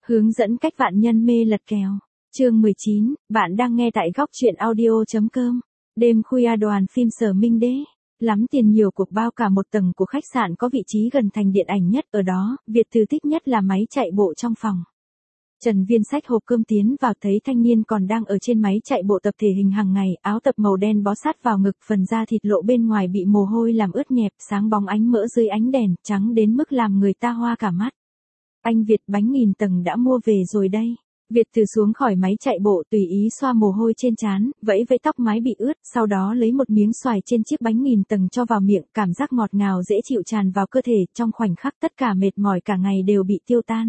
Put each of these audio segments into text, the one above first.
Hướng dẫn cách vạn nhân mê lật kèo. Chương 19, bạn đang nghe tại góc truyện audio.com. Đêm khuya đoàn phim Sở Minh Đế. Lắm tiền nhiều cuộc bao cả một tầng của khách sạn có vị trí gần thành điện ảnh nhất ở đó, Việt Từ thích nhất là máy chạy bộ trong phòng. Trần Viên xách hộp cơm tiến vào thấy thanh niên còn đang ở trên máy chạy bộ tập thể hình hàng ngày, áo tập màu đen bó sát vào ngực, phần da thịt lộ bên ngoài bị mồ hôi làm ướt nhẹp, sáng bóng ánh mỡ dưới ánh đèn, trắng đến mức làm người ta hoa cả mắt. Anh Việt, bánh 1000 tầng đã mua về rồi đây. Việt Từ xuống khỏi máy chạy bộ tùy ý xoa mồ hôi trên trán, vẫy vẫy tóc mái bị ướt, sau đó lấy một miếng xoài trên chiếc bánh 1000 tầng cho vào miệng, cảm giác ngọt ngào dễ chịu tràn vào cơ thể, trong khoảnh khắc tất cả mệt mỏi cả ngày đều bị tiêu tan.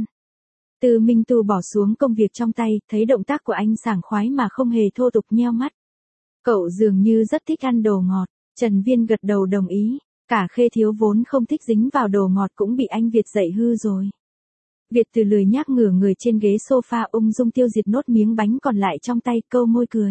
Từ Minh Tu bỏ xuống công việc trong tay, thấy động tác của anh sảng khoái mà không hề thô tục nheo mắt. Cậu dường như rất thích ăn đồ ngọt. Trần Viên gật đầu đồng ý, cả Khê Thiếu vốn không thích dính vào đồ ngọt cũng bị anh Việt dạy hư rồi. Việt Từ lười nhác ngửa người trên ghế sofa ung dung tiêu diệt nốt miếng bánh còn lại trong tay, câu môi cười.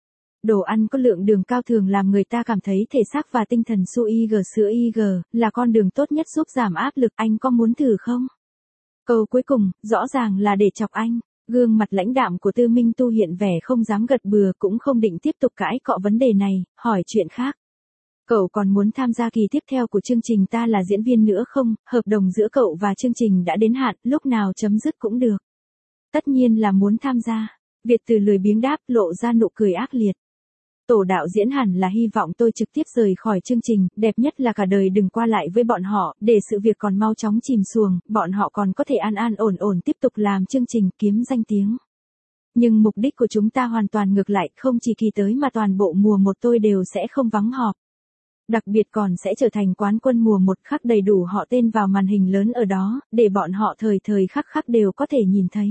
Đồ ăn có lượng đường cao thường làm người ta cảm thấy thể xác và tinh thần suy sữa IG là con đường tốt nhất giúp giảm áp lực, anh có muốn thử không? Câu cuối cùng, rõ ràng là để chọc anh. Gương mặt lãnh đạm của Tư Minh Tu hiện vẻ không dám gật bừa, cũng không định tiếp tục cãi cọ vấn đề này, hỏi chuyện khác. Cậu còn muốn tham gia kỳ tiếp theo của chương trình Ta Là Diễn Viên nữa không? Hợp đồng giữa cậu và chương trình đã đến hạn, lúc nào chấm dứt cũng được. Tất nhiên là muốn tham gia. Việt Từ lười biếng đáp, lộ ra nụ cười ác liệt. Tổ đạo diễn hẳn là hy vọng tôi trực tiếp rời khỏi chương trình, đẹp nhất là cả đời đừng qua lại với bọn họ, để sự việc còn mau chóng chìm xuồng, bọn họ còn có thể an an ổn ổn tiếp tục làm chương trình kiếm danh tiếng. Nhưng mục đích của chúng ta hoàn toàn ngược lại, không chỉ kỳ tới mà toàn bộ mùa 1 tôi đều sẽ không vắng họp. Đặc biệt còn sẽ trở thành quán quân mùa 1, khắc đầy đủ họ tên vào màn hình lớn ở đó, để bọn họ thời thời khắc khắc đều có thể nhìn thấy.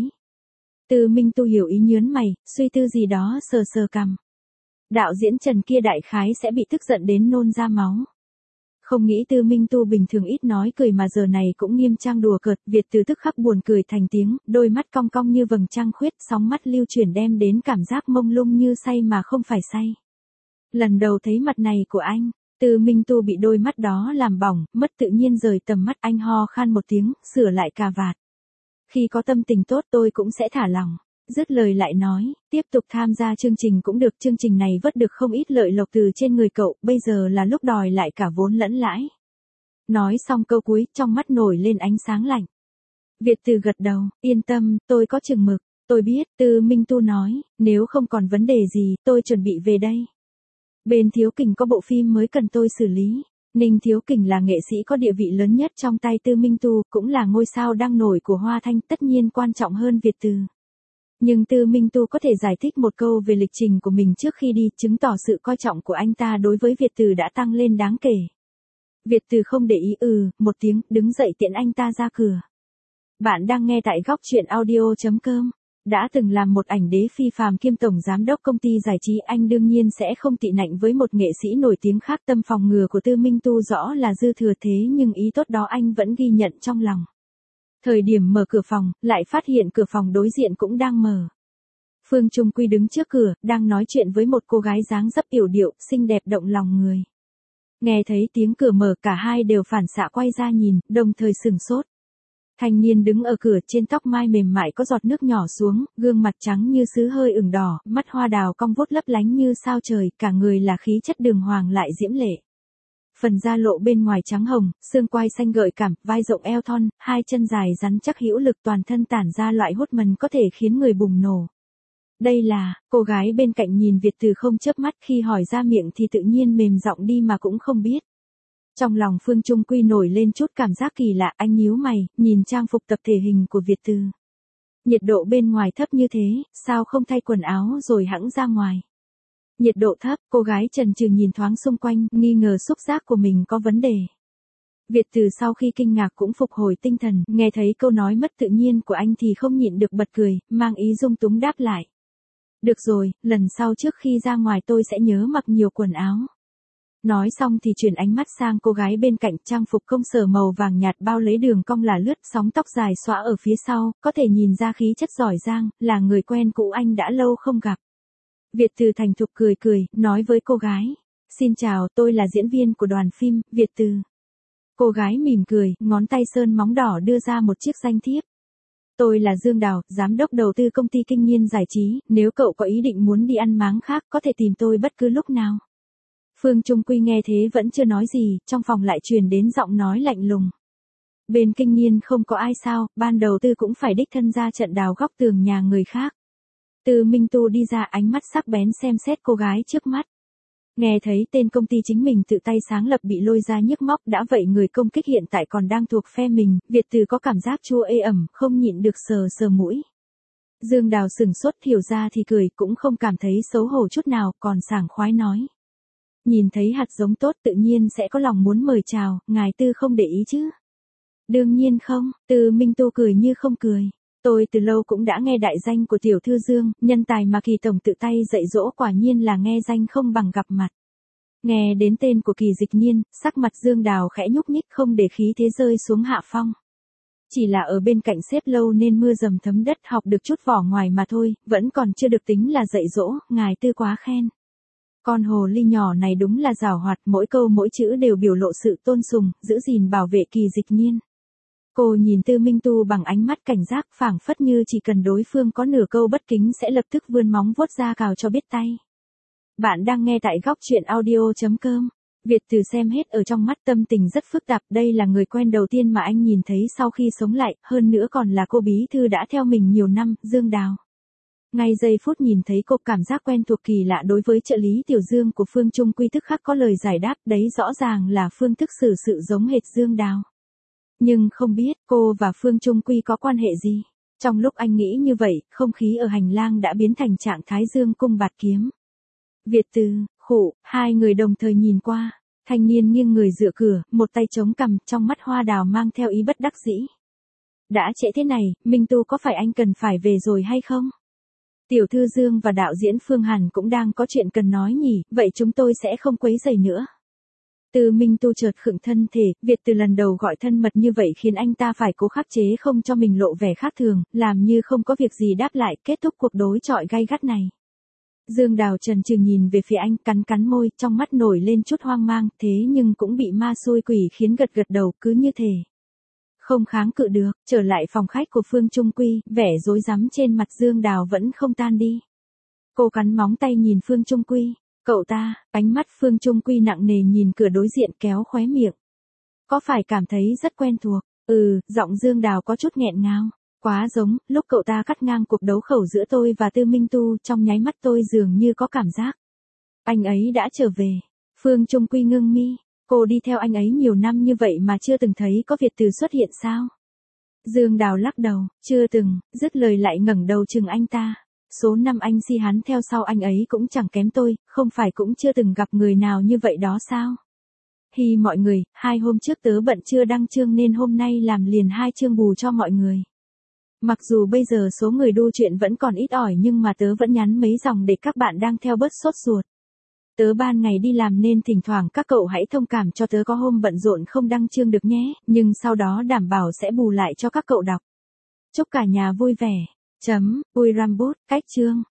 Từ Minh Tu hiểu ý nhớn mày, suy tư gì đó sờ sờ cằm. Đạo diễn Trần kia đại khái sẽ bị tức giận đến nôn ra máu. Không nghĩ Tư Minh Tu bình thường ít nói cười mà giờ này cũng nghiêm trang đùa cợt, Việt Từ tức khắc buồn cười thành tiếng, đôi mắt cong cong như vầng trăng khuyết, sóng mắt lưu chuyển đem đến cảm giác mông lung như say mà không phải say. Lần đầu thấy mặt này của anh, Tư Minh Tu bị đôi mắt đó làm bỏng, mất tự nhiên rời tầm mắt, anh ho khan một tiếng, sửa lại cà vạt. Khi có tâm tình tốt tôi cũng sẽ thả lỏng. Dứt lời lại nói, tiếp tục tham gia chương trình cũng được, chương trình này vớt được không ít lợi lộc từ trên người cậu, bây giờ là lúc đòi lại cả vốn lẫn lãi. Nói xong câu cuối, trong mắt nổi lên ánh sáng lạnh. Việt Từ gật đầu, yên tâm, tôi có chừng mực, tôi biết, Tư Minh Tu nói, nếu không còn vấn đề gì, tôi chuẩn bị về đây. Bên Thiếu Kình có bộ phim mới cần tôi xử lý. Ninh Thiếu Kình là nghệ sĩ có địa vị lớn nhất trong tay Tư Minh Tu, cũng là ngôi sao đang nổi của Hoa Thanh, tất nhiên quan trọng hơn Việt Từ. Nhưng Tư Minh Tu có thể giải thích một câu về lịch trình của mình trước khi đi, chứng tỏ sự coi trọng của anh ta đối với Việt Từ đã tăng lên đáng kể. Việt Từ không để ý một tiếng, đứng dậy tiễn anh ta ra cửa. Bạn đang nghe tại góc truyện audio.com. Đã từng làm một ảnh đế phi phàm kiêm tổng giám đốc công ty giải trí, anh đương nhiên sẽ không tị nạnh với một nghệ sĩ nổi tiếng khác. Tâm phòng ngừa của Tư Minh Tu rõ là dư thừa, thế nhưng ý tốt đó anh vẫn ghi nhận trong lòng. Thời điểm mở cửa phòng, lại phát hiện cửa phòng đối diện cũng đang mở. Phương Trung Quy đứng trước cửa, đang nói chuyện với một cô gái dáng dấp yểu điệu, xinh đẹp động lòng người. Nghe thấy tiếng cửa mở, cả hai đều phản xạ quay ra nhìn, đồng thời sửng sốt. Thanh niên đứng ở cửa, trên tóc mai mềm mại có giọt nước nhỏ xuống, gương mặt trắng như sứ hơi ửng đỏ, mắt hoa đào cong vút lấp lánh như sao trời, cả người là khí chất đường hoàng lại diễm lệ. Phần da lộ bên ngoài trắng hồng, xương quai xanh gợi cảm, vai rộng eo thon, hai chân dài rắn chắc hữu lực, toàn thân tản ra loại hút mần có thể khiến người bùng nổ. Đây là, cô gái bên cạnh nhìn Việt Từ không chớp mắt, khi hỏi ra miệng thì tự nhiên mềm giọng đi mà cũng không biết. Trong lòng Phương Trung Quy nổi lên chút cảm giác kỳ lạ, anh nhíu mày, nhìn trang phục tập thể hình của Việt Từ. Nhiệt độ bên ngoài thấp như thế, sao không thay quần áo rồi hẵng ra ngoài? Nhiệt độ thấp, cô gái chần chừ nhìn thoáng xung quanh, nghi ngờ xúc giác của mình có vấn đề. Việt Từ sau khi kinh ngạc cũng phục hồi tinh thần, nghe thấy câu nói mất tự nhiên của anh thì không nhịn được bật cười, mang ý dung túng đáp lại. Được rồi, lần sau trước khi ra ngoài tôi sẽ nhớ mặc nhiều quần áo. Nói xong thì chuyển ánh mắt sang cô gái bên cạnh, trang phục công sở màu vàng nhạt bao lấy đường cong là lướt, sóng tóc dài xõa ở phía sau, có thể nhìn ra khí chất giỏi giang, là người quen cũ anh đã lâu không gặp. Việt Từ thành thục cười cười, nói với cô gái. Xin chào, tôi là diễn viên của đoàn phim, Việt Từ. Cô gái mỉm cười, ngón tay sơn móng đỏ đưa ra một chiếc danh thiếp. Tôi là Dương Đào, giám đốc đầu tư công ty Kinh Niên Giải trí, nếu cậu có ý định muốn đi ăn máng khác có thể tìm tôi bất cứ lúc nào. Phương Trung Quy nghe thế vẫn chưa nói gì, trong phòng lại truyền đến giọng nói lạnh lùng. Bên Kinh Niên không có ai sao, ban đầu tư cũng phải đích thân ra trận đào góc tường nhà người khác. Từ Minh Tu đi ra, ánh mắt sắc bén xem xét cô gái trước mắt. Nghe thấy tên công ty chính mình tự tay sáng lập bị lôi ra nhức móc, đã vậy người công kích hiện tại còn đang thuộc phe mình, Việt Từ có cảm giác chua ê ẩm, không nhịn được sờ sờ mũi. Dương Đào sừng sốt, hiểu ra thì cười, cũng không cảm thấy xấu hổ chút nào, còn sảng khoái nói. Nhìn thấy hạt giống tốt tự nhiên sẽ có lòng muốn mời chào, ngài Tư không để ý chứ? Đương nhiên không, Từ Minh Tu cười như không cười. Tôi từ lâu cũng đã nghe đại danh của tiểu thư Dương, nhân tài mà Kỳ tổng tự tay dạy dỗ quả nhiên là nghe danh không bằng gặp mặt. Nghe đến tên của Kỳ Dịch Nhiên, sắc mặt Dương Đào khẽ nhúc nhích, không để khí thế rơi xuống hạ phong. Chỉ là ở bên cạnh xếp lâu nên mưa dầm thấm đất, học được chút vỏ ngoài mà thôi, vẫn còn chưa được tính là dạy dỗ, ngài Tư quá khen. Con hồ ly nhỏ này đúng là giàu hoạt, mỗi câu mỗi chữ đều biểu lộ sự tôn sùng, giữ gìn bảo vệ Kỳ Dịch Nhiên. Cô nhìn Tư Minh Tu bằng ánh mắt cảnh giác, phảng phất như chỉ cần đối phương có nửa câu bất kính sẽ lập tức vươn móng vuốt ra cào cho biết tay. Bạn đang nghe tại góc truyện audio.com. Việt Từ xem hết ở trong mắt, tâm tình rất phức tạp, đây là người quen đầu tiên mà anh nhìn thấy sau khi sống lại, hơn nữa còn là cô bí thư đã theo mình nhiều năm, Dương Đào. Ngay giây phút nhìn thấy cô, cảm giác quen thuộc kỳ lạ đối với trợ lý Tiểu Dương của Phương Trung Quy tức khắc có lời giải đáp, đấy rõ ràng là phương thức xử sự giống hệt Dương Đào. Nhưng không biết cô và Phương Trung Quy có quan hệ gì. Trong lúc anh nghĩ như vậy, không khí ở hành lang đã biến thành trạng thái dương cung bạt kiếm. Việt Từ, khụ, hai người đồng thời nhìn qua. Thanh niên nghiêng người dựa cửa, một tay chống cằm, trong mắt hoa đào mang theo ý bất đắc dĩ. Đã trễ thế này, Minh Tu có phải anh cần phải về rồi hay không? Tiểu thư Dương và đạo diễn Phương Hàn cũng đang có chuyện cần nói nhỉ, vậy chúng tôi sẽ không quấy rầy nữa. Từ Minh Tu chợt khựng thân thể, Việt Từ lần đầu gọi thân mật như vậy khiến anh ta phải cố khắc chế không cho mình lộ vẻ khác thường, làm như không có việc gì đáp lại, kết thúc cuộc đối chọi gay gắt này. Dương Đào chần chừ nhìn về phía anh, cắn cắn môi, trong mắt nổi lên chút hoang mang, thế nhưng cũng bị ma xui quỷ khiến gật gật đầu, cứ như thể không kháng cự được. Trở lại phòng khách của Phương Trung Quy, vẻ rối rắm trên mặt Dương Đào vẫn không tan đi. Cô cắn móng tay nhìn Phương Trung Quy. Cậu ta, ánh mắt Phương Trung Quy nặng nề nhìn cửa đối diện, kéo khóe miệng. Có phải cảm thấy rất quen thuộc? Giọng Dương Đào có chút nghẹn ngào. Quá giống, lúc cậu ta cắt ngang cuộc đấu khẩu giữa tôi và Tư Minh Tu, trong nháy mắt tôi dường như có cảm giác. Anh ấy đã trở về. Phương Trung Quy ngưng mi. Cô đi theo anh ấy nhiều năm như vậy mà chưa từng thấy có Việt Từ xuất hiện sao? Dương Đào lắc đầu, chưa từng, dứt lời lại ngẩng đầu chừng anh ta. Số năm anh si hắn theo sau anh ấy cũng chẳng kém tôi, không phải cũng chưa từng gặp người nào như vậy đó sao? Hi mọi người, 2 hôm trước tớ bận chưa đăng chương nên hôm nay làm liền 2 chương bù cho mọi người. Mặc dù bây giờ số người đu chuyện vẫn còn ít ỏi nhưng mà tớ vẫn nhắn mấy dòng để các bạn đang theo bớt sốt ruột. Tớ ban ngày đi làm nên thỉnh thoảng các cậu hãy thông cảm cho tớ có hôm bận rộn không đăng chương được nhé, nhưng sau đó đảm bảo sẽ bù lại cho các cậu đọc. Chúc cả nhà vui vẻ. Vui Rambut, cách chương.